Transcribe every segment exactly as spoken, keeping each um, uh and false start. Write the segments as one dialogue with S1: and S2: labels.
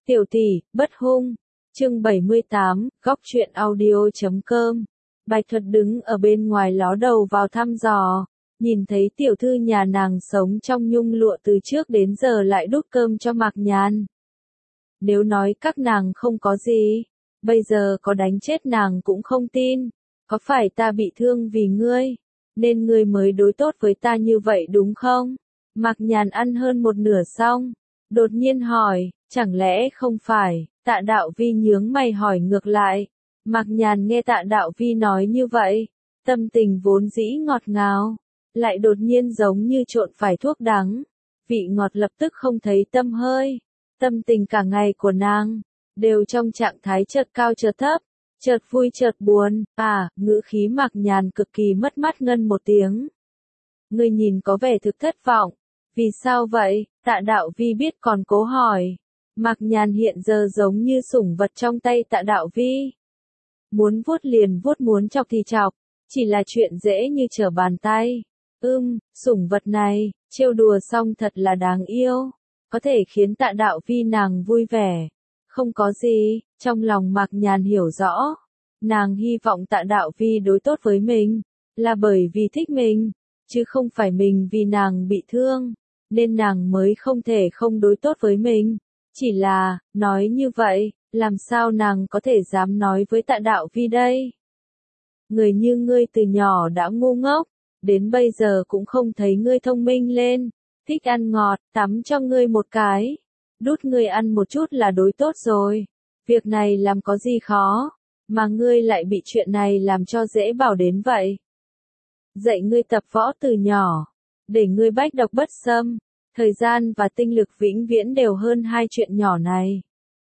S1: Tiểu tỷ, bất hung. Chương bảy mươi tám, góc truyện audio chấm com. Bạch Thuật đứng ở bên ngoài ló đầu vào thăm dò, nhìn thấy tiểu thư nhà nàng sống trong nhung lụa từ trước đến giờ lại đút cơm cho Mạc Nhàn. Nếu nói các nàng không có gì, bây giờ có đánh chết nàng cũng không tin. Có phải ta bị thương vì ngươi, nên ngươi mới đối tốt với ta như vậy đúng không? Mạc Nhàn ăn hơn một nửa xong, đột nhiên hỏi, chẳng lẽ không phải? Tạ Đạo Vi nhướng mày hỏi ngược lại. Mạc Nhàn nghe Tạ Đạo Vi nói như vậy, tâm tình vốn dĩ ngọt ngào, lại đột nhiên giống như trộn phải thuốc đắng, vị ngọt lập tức không thấy tâm hơi. Tâm tình cả ngày của nàng đều trong trạng thái chợt cao chợt thấp, chợt vui chợt buồn. À, ngữ khí Mạc Nhàn cực kỳ mất mát ngân một tiếng. Ngươi nhìn có vẻ thực thất vọng. Vì sao vậy? Tạ Đạo Vi biết còn cố hỏi. Mạc Nhàn hiện giờ giống như sủng vật trong tay Tạ Đạo Vi. Muốn vuốt liền vuốt, muốn chọc thì chọc, chỉ là chuyện dễ như trở bàn tay. Ưm, sủng vật này, trêu đùa xong thật là đáng yêu, có thể khiến Tạ Đạo Vi nàng vui vẻ. Không có gì, trong lòng Mạc Nhàn hiểu rõ. Nàng hy vọng Tạ Đạo Vi đối tốt với mình, là bởi vì thích mình, chứ không phải mình vì nàng bị thương, nên nàng mới không thể không đối tốt với mình. Chỉ là, nói như vậy, làm sao nàng có thể dám nói với Tạ Đạo Vi đây? Người như ngươi từ nhỏ đã ngu ngốc, đến bây giờ cũng không thấy ngươi thông minh lên, thích ăn ngọt, tắm cho ngươi một cái, đút ngươi ăn một chút là đối tốt rồi. Việc này làm có gì khó, mà ngươi lại bị chuyện này làm cho dễ bảo đến vậy. Dạy ngươi tập võ từ nhỏ, để ngươi bách độc bất xâm, thời gian và tinh lực vĩnh viễn đều hơn hai chuyện nhỏ này.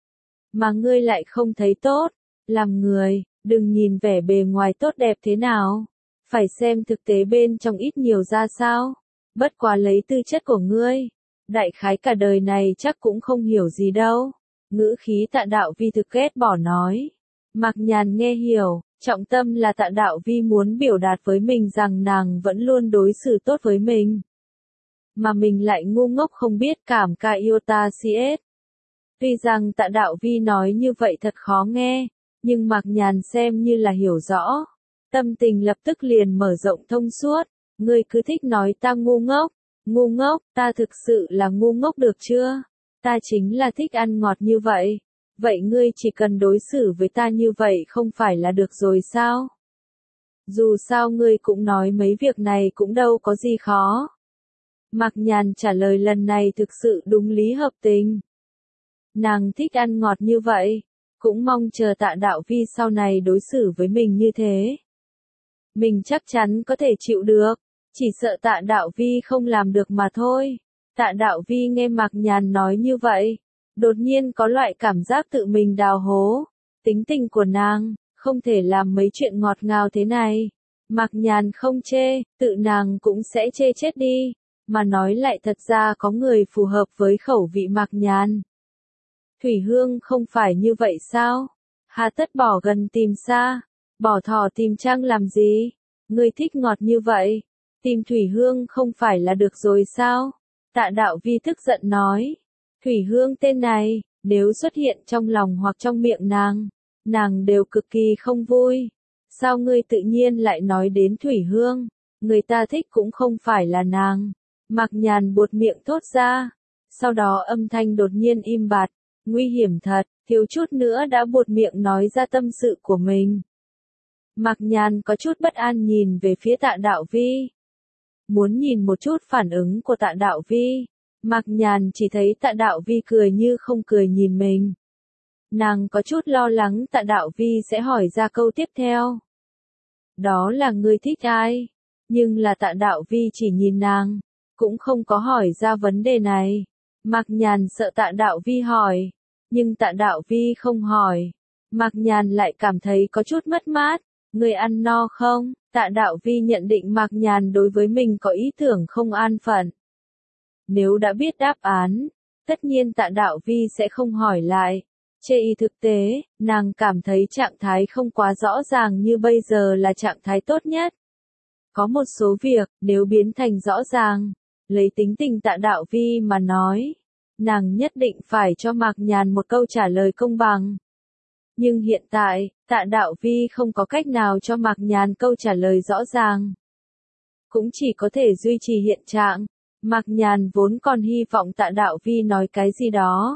S1: Mà ngươi lại không thấy tốt, làm người, đừng nhìn vẻ bề ngoài tốt đẹp thế nào, phải xem thực tế bên trong ít nhiều ra sao. Bất quá lấy tư chất của ngươi, đại khái cả đời này chắc cũng không hiểu gì đâu. Ngữ khí Tạ Đạo Vi thực ghét bỏ nói. Mạc Nhàn nghe hiểu, trọng tâm là Tạ Đạo Vi muốn biểu đạt với mình rằng nàng vẫn luôn đối xử tốt với mình, mà mình lại ngu ngốc không biết cảm ca yêu ta cs. Tuy rằng Tạ Đạo Vi nói như vậy thật khó nghe, nhưng Mạc Nhàn xem như là hiểu rõ. Tâm tình lập tức liền mở rộng thông suốt. Ngươi cứ thích nói ta ngu ngốc, ngu ngốc, ta thực sự là ngu ngốc được chưa? Ta chính là thích ăn ngọt như vậy. Vậy ngươi chỉ cần đối xử với ta như vậy không phải là được rồi sao? Dù sao ngươi cũng nói mấy việc này cũng đâu có gì khó. Mạc Nhàn trả lời lần này thực sự đúng lý hợp tình. Nàng thích ăn ngọt như vậy, cũng mong chờ Tạ Đạo Vi sau này đối xử với mình như thế. Mình chắc chắn có thể chịu được, chỉ sợ Tạ Đạo Vi không làm được mà thôi. Tạ Đạo Vi nghe Mạc Nhàn nói như vậy, đột nhiên có loại cảm giác tự mình đào hố. Tính tình của nàng, không thể làm mấy chuyện ngọt ngào thế này. Mạc Nhàn không chê, tự nàng cũng sẽ chê chết đi. Mà nói lại thật ra có người phù hợp với khẩu vị Mạc Nhàn. Thủy Hương không phải như vậy sao? Hà tất bỏ gần tìm xa, bỏ thỏ tìm trăng làm gì? Ngươi thích ngọt như vậy, tìm Thủy Hương không phải là được rồi sao? Tạ Đạo Vi tức giận nói. Thủy Hương tên này, nếu xuất hiện trong lòng hoặc trong miệng nàng, nàng đều cực kỳ không vui. Sao ngươi tự nhiên lại nói đến Thủy Hương? Người ta thích cũng không phải là nàng. Mạc Nhàn buột miệng thốt ra. Sau đó âm thanh đột nhiên im bặt. Nguy hiểm thật, thiếu chút nữa đã buột miệng nói ra tâm sự của mình. Mạc Nhàn có chút bất an nhìn về phía Tạ Đạo Vi. Muốn nhìn một chút phản ứng của Tạ Đạo Vi. Mạc Nhàn chỉ thấy Tạ Đạo Vi cười như không cười nhìn mình. Nàng có chút lo lắng Tạ Đạo Vi sẽ hỏi ra câu tiếp theo. Đó là ngươi thích ai? Nhưng là Tạ Đạo Vi chỉ nhìn nàng, cũng không có hỏi ra vấn đề này. Mạc Nhàn sợ Tạ Đạo Vi hỏi, nhưng Tạ Đạo Vi không hỏi. Mạc Nhàn lại cảm thấy có chút mất mát. Ngươi ăn no không? Tạ Đạo Vi nhận định Mạc Nhàn đối với mình có ý tưởng không an phận. Nếu đã biết đáp án, tất nhiên Tạ Đạo Vi sẽ không hỏi lại. Chê y thực tế, nàng cảm thấy trạng thái không quá rõ ràng như bây giờ là trạng thái tốt nhất. Có một số việc, nếu biến thành rõ ràng, lấy tính tình Tạ Đạo Vi mà nói, nàng nhất định phải cho Mạc Nhàn một câu trả lời công bằng. Nhưng hiện tại, Tạ Đạo Vi không có cách nào cho Mạc Nhàn câu trả lời rõ ràng. Cũng chỉ có thể duy trì hiện trạng. Mạc Nhàn vốn còn hy vọng Tạ Đạo Vi nói cái gì đó.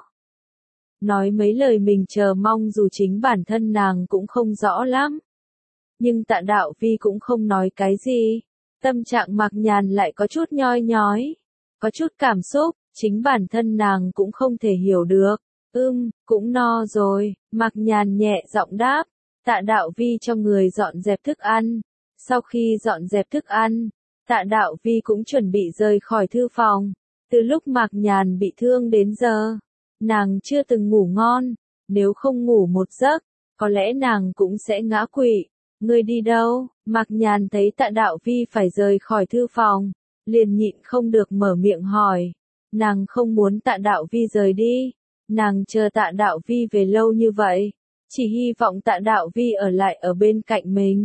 S1: Nói mấy lời mình chờ mong dù chính bản thân nàng cũng không rõ lắm. Nhưng Tạ Đạo Vi cũng không nói cái gì. Tâm trạng Mạc Nhàn lại có chút nhoi nhói. Có chút cảm xúc, chính bản thân nàng cũng không thể hiểu được. Ưm, cũng no rồi, Mạc Nhàn nhẹ giọng đáp. Tạ Đạo Vi cho người dọn dẹp thức ăn. Sau khi dọn dẹp thức ăn, Tạ Đạo Vi cũng chuẩn bị rời khỏi thư phòng. Từ lúc Mạc Nhàn bị thương đến giờ, nàng chưa từng ngủ ngon. Nếu không ngủ một giấc, có lẽ nàng cũng sẽ ngã quỵ. Ngươi đi đâu? Mạc Nhàn thấy Tạ Đạo Vi phải rời khỏi thư phòng, liền nhịn không được mở miệng hỏi. Nàng không muốn Tạ Đạo Vi rời đi. Nàng chờ Tạ Đạo Vi về lâu như vậy, chỉ hy vọng Tạ Đạo Vi ở lại ở bên cạnh mình.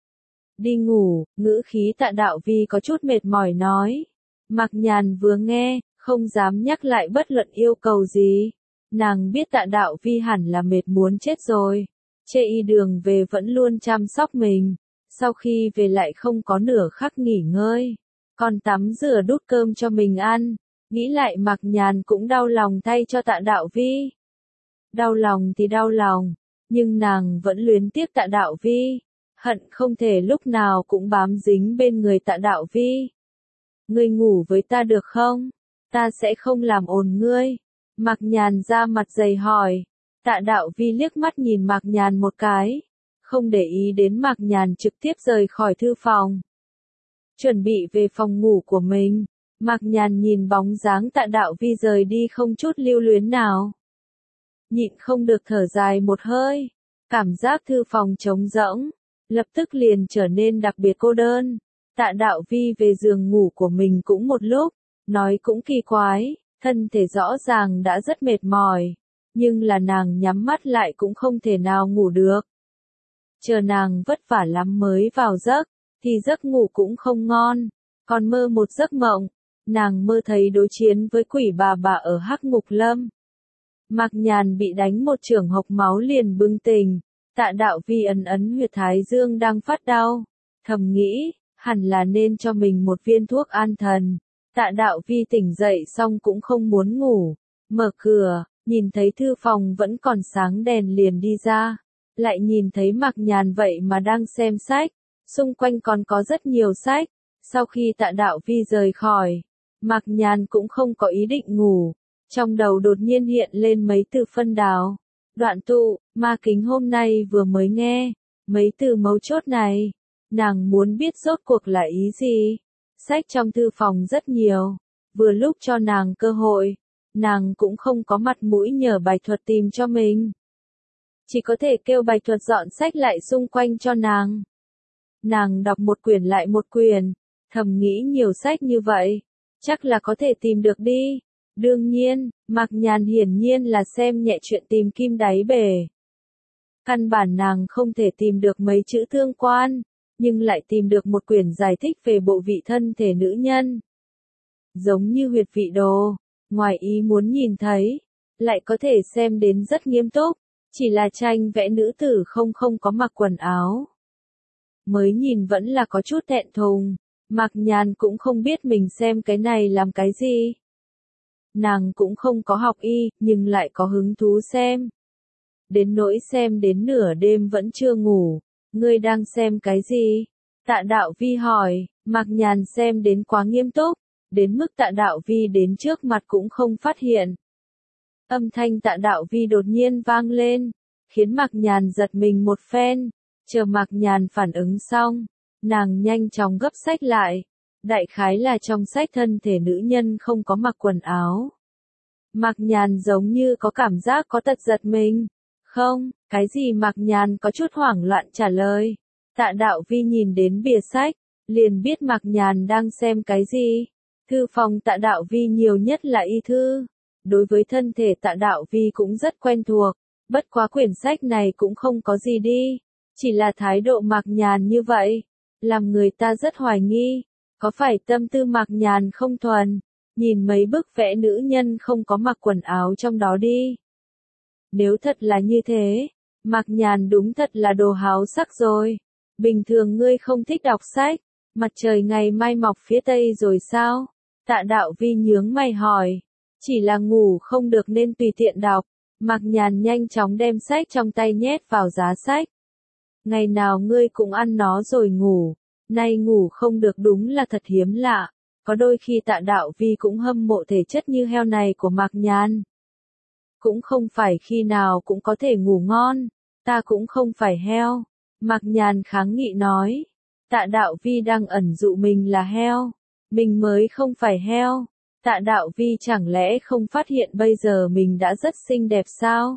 S1: Đi ngủ, ngữ khí Tạ Đạo Vi có chút mệt mỏi nói. Mạc Nhàn vừa nghe, không dám nhắc lại bất luận yêu cầu gì. Nàng biết Tạ Đạo Vi hẳn là mệt muốn chết rồi. Chê y đường về vẫn luôn chăm sóc mình. Sau khi về lại không có nửa khắc nghỉ ngơi. Còn tắm rửa đút cơm cho mình ăn. Nghĩ lại Mạc Nhàn cũng đau lòng thay cho Tạ Đạo Vi. Đau lòng thì đau lòng. Nhưng nàng vẫn luyến tiếc Tạ Đạo Vi. Hận không thể lúc nào cũng bám dính bên người Tạ Đạo Vi. Ngươi ngủ với ta được không? Ta sẽ không làm ồn ngươi. Mạc Nhàn ra mặt dày hỏi. Tạ Đạo Vi liếc mắt nhìn Mạc Nhàn một cái. Không để ý đến Mạc Nhàn trực tiếp rời khỏi thư phòng. Chuẩn bị về phòng ngủ của mình. Mạc Nhàn nhìn bóng dáng Tạ Đạo Vi rời đi không chút lưu luyến nào. Nhịn không được thở dài một hơi. Cảm giác thư phòng trống rỗng. Lập tức liền trở nên đặc biệt cô đơn. Tạ Đạo Vi về giường ngủ của mình cũng một lúc. Nói cũng kỳ quái. Thân thể rõ ràng đã rất mệt mỏi. Nhưng là nàng nhắm mắt lại cũng không thể nào ngủ được. Chờ nàng vất vả lắm mới vào giấc. Thì giấc ngủ cũng không ngon. Còn mơ một giấc mộng. Nàng mơ thấy đối chiến với quỷ bà bà ở Hắc Ngục Lâm. Mạc Nhàn bị đánh một chưởng hộc máu liền bừng tỉnh. Tạ Đạo Vi ấn ấn huyệt thái dương đang phát đau. Thầm nghĩ, hẳn là nên cho mình một viên thuốc an thần. Tạ Đạo Vi tỉnh dậy xong cũng không muốn ngủ. Mở cửa, nhìn thấy thư phòng vẫn còn sáng đèn liền đi ra. Lại nhìn thấy Mạc Nhàn vậy mà đang xem sách. Xung quanh còn có rất nhiều sách. Sau khi Tạ Đạo Vi rời khỏi, Mạc Nhàn cũng không có ý định ngủ. Trong đầu đột nhiên hiện lên mấy từ phân đào. Đoạn tụ, ma kính hôm nay vừa mới nghe. Mấy từ mấu chốt này. Nàng muốn biết rốt cuộc là ý gì. Sách trong thư phòng rất nhiều. Vừa lúc cho nàng cơ hội. Nàng cũng không có mặt mũi nhờ Bạch Thuật tìm cho mình. Chỉ có thể kêu Bạch Thuật dọn sách lại xung quanh cho nàng. Nàng đọc một quyển lại một quyển. Thầm nghĩ nhiều sách như vậy. Chắc là có thể tìm được đi. Đương nhiên, Mạc Nhàn hiển nhiên là xem nhẹ chuyện tìm kim đáy bể. Căn bản nàng không thể tìm được mấy chữ tương quan, nhưng lại tìm được một quyển giải thích về bộ vị thân thể nữ nhân. Giống như huyệt vị đồ, ngoài ý muốn nhìn thấy, lại có thể xem đến rất nghiêm túc, chỉ là tranh vẽ nữ tử không không có mặc quần áo. Mới nhìn vẫn là có chút thẹn thùng, Mạc Nhàn cũng không biết mình xem cái này làm cái gì. Nàng cũng không có học y, nhưng lại có hứng thú xem. Đến nỗi xem đến nửa đêm vẫn chưa ngủ. Ngươi đang xem cái gì? Tạ Đạo Vi hỏi. Mạc Nhàn xem đến quá nghiêm túc. Đến mức Tạ Đạo Vi đến trước mặt cũng không phát hiện. Âm thanh Tạ Đạo Vi đột nhiên vang lên. Khiến Mạc Nhàn giật mình một phen. Chờ Mạc Nhàn phản ứng xong. Nàng nhanh chóng gấp sách lại. Đại khái là trong sách thân thể nữ nhân không có mặc quần áo. Mạc Nhàn giống như có cảm giác có tật giật mình. Không, cái gì Mạc Nhàn có chút hoảng loạn trả lời. Tạ Đạo Vi nhìn đến bìa sách, liền biết Mạc Nhàn đang xem cái gì. Thư phòng Tạ Đạo Vi nhiều nhất là y thư. Đối với thân thể Tạ Đạo Vi cũng rất quen thuộc. Bất quá quyển sách này cũng không có gì đi. Chỉ là thái độ Mạc Nhàn như vậy. Làm người ta rất hoài nghi. Có phải tâm tư Mạc Nhàn không thuần? nhìn mấy bức vẽ nữ nhân không có mặc quần áo trong đó đi. Nếu thật là như thế, Mạc Nhàn đúng thật là đồ háo sắc rồi. Bình thường ngươi không thích đọc sách, mặt trời ngày mai mọc phía tây rồi sao? Tạ Đạo Vi nhướng mày hỏi. Chỉ là ngủ không được nên tùy tiện đọc. Mạc Nhàn nhanh chóng đem sách trong tay nhét vào giá sách. Ngày nào ngươi cũng ăn nó rồi ngủ, nay ngủ không được đúng là thật hiếm lạ. Có đôi khi Tạ Đạo Vi cũng hâm mộ thể chất như heo này của Mạc Nhàn. Cũng không phải khi nào cũng có thể ngủ ngon, ta cũng không phải heo. Mạc Nhàn kháng nghị nói. Tạ Đạo Vi đang ẩn dụ mình là heo, mình mới không phải heo. Tạ Đạo Vi chẳng lẽ không phát hiện bây giờ mình đã rất xinh đẹp sao?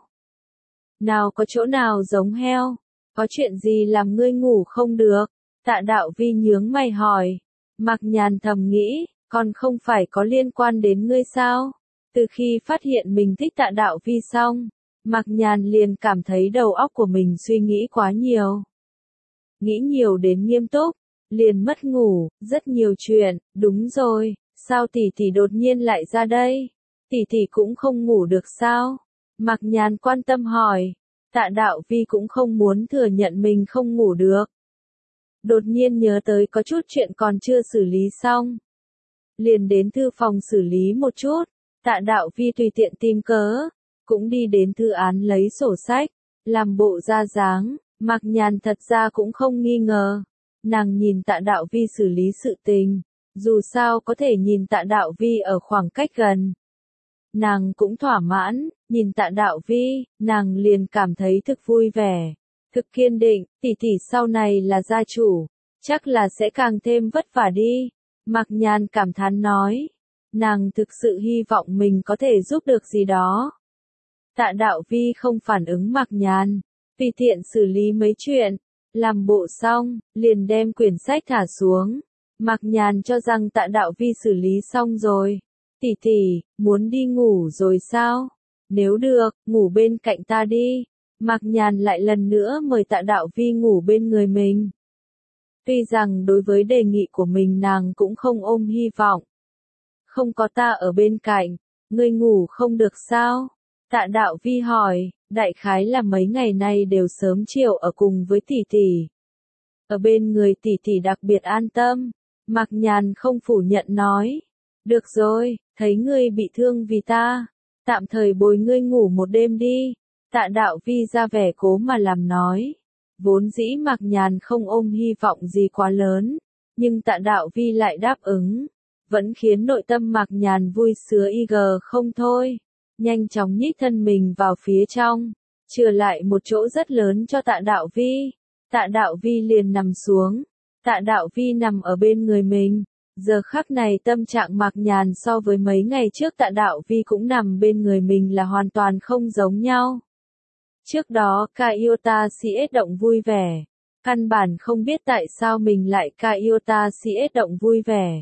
S1: Nào có chỗ nào giống heo? Có chuyện gì làm ngươi ngủ không được? Tạ Đạo Vi nhướng mày hỏi. Mạc Nhàn thầm nghĩ, còn không phải có liên quan đến ngươi sao? Từ khi phát hiện mình thích Tạ Đạo Vi xong, Mạc Nhàn liền cảm thấy đầu óc của mình suy nghĩ quá nhiều. Nghĩ nhiều đến nghiêm túc, liền mất ngủ, rất nhiều chuyện, đúng rồi, sao tỷ tỷ đột nhiên lại ra đây? Tỷ tỷ cũng không ngủ được sao? Mạc Nhàn quan tâm hỏi. Tạ Đạo Vi cũng không muốn thừa nhận mình không ngủ được. Đột nhiên nhớ tới có chút chuyện còn chưa xử lý xong. Liền đến thư phòng xử lý một chút. Tạ Đạo Vi tùy tiện tìm cớ, cũng đi đến thư án lấy sổ sách, làm bộ ra dáng. Mạc Nhàn thật ra cũng không nghi ngờ. Nàng nhìn Tạ Đạo Vi xử lý sự tình, dù sao có thể nhìn Tạ Đạo Vi ở khoảng cách gần. Nàng cũng thỏa mãn, nhìn Tạ Đạo Vi, nàng liền cảm thấy thực vui vẻ, thực kiên định, tỷ tỷ sau này là gia chủ, chắc là sẽ càng thêm vất vả đi. Mạc Nhàn cảm thán nói, nàng thực sự hy vọng mình có thể giúp được gì đó. Tạ Đạo Vi không phản ứng Mạc Nhàn, tùy tiện xử lý mấy chuyện, làm bộ xong, liền đem quyển sách thả xuống. Mạc Nhàn cho rằng Tạ Đạo Vi xử lý xong rồi. Tỷ tỷ, muốn đi ngủ rồi sao? Nếu được, ngủ bên cạnh ta đi. Mạc Nhàn lại lần nữa mời Tạ Đạo Vi ngủ bên người mình. Tuy rằng đối với đề nghị của mình nàng cũng không ôm hy vọng. Không có ta ở bên cạnh, ngươi ngủ không được sao? Tạ Đạo Vi hỏi, đại khái là mấy ngày nay đều sớm chiều ở cùng với tỷ tỷ. Ở bên người tỷ tỷ đặc biệt an tâm. Mạc Nhàn không phủ nhận nói. Được rồi, thấy ngươi bị thương vì ta, tạm thời bồi ngươi ngủ một đêm đi. Tạ Đạo Vi ra vẻ cố mà làm nói. Vốn dĩ Mạc Nhàn không ôm hy vọng gì quá lớn, nhưng Tạ Đạo Vi lại đáp ứng, vẫn khiến nội tâm Mạc Nhàn vui sướng y gờ không thôi. Nhanh chóng nhích thân mình vào phía trong, chừa lại một chỗ rất lớn cho Tạ Đạo Vi. Tạ Đạo Vi liền nằm xuống. Tạ Đạo Vi nằm ở bên người mình. Giờ khắc này tâm trạng Mạc Nhàn so với mấy ngày trước Tạ Đạo Vi cũng nằm bên người mình là hoàn toàn không giống nhau. Trước đó Kyota Cs động vui vẻ. Căn bản không biết tại sao mình lại Kyota Cs động vui vẻ.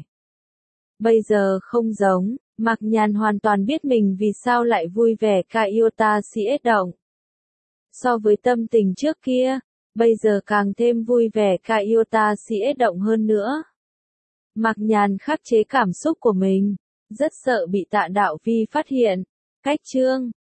S1: Bây giờ không giống, Mạc Nhàn hoàn toàn biết mình vì sao lại vui vẻ Kyota Cs động. So với tâm tình trước kia, bây giờ càng thêm vui vẻ Kyota Cs động hơn nữa. Mạc Nhàn khắc chế cảm xúc của mình, rất sợ bị Tạ Đạo Vi phát hiện. Cách chương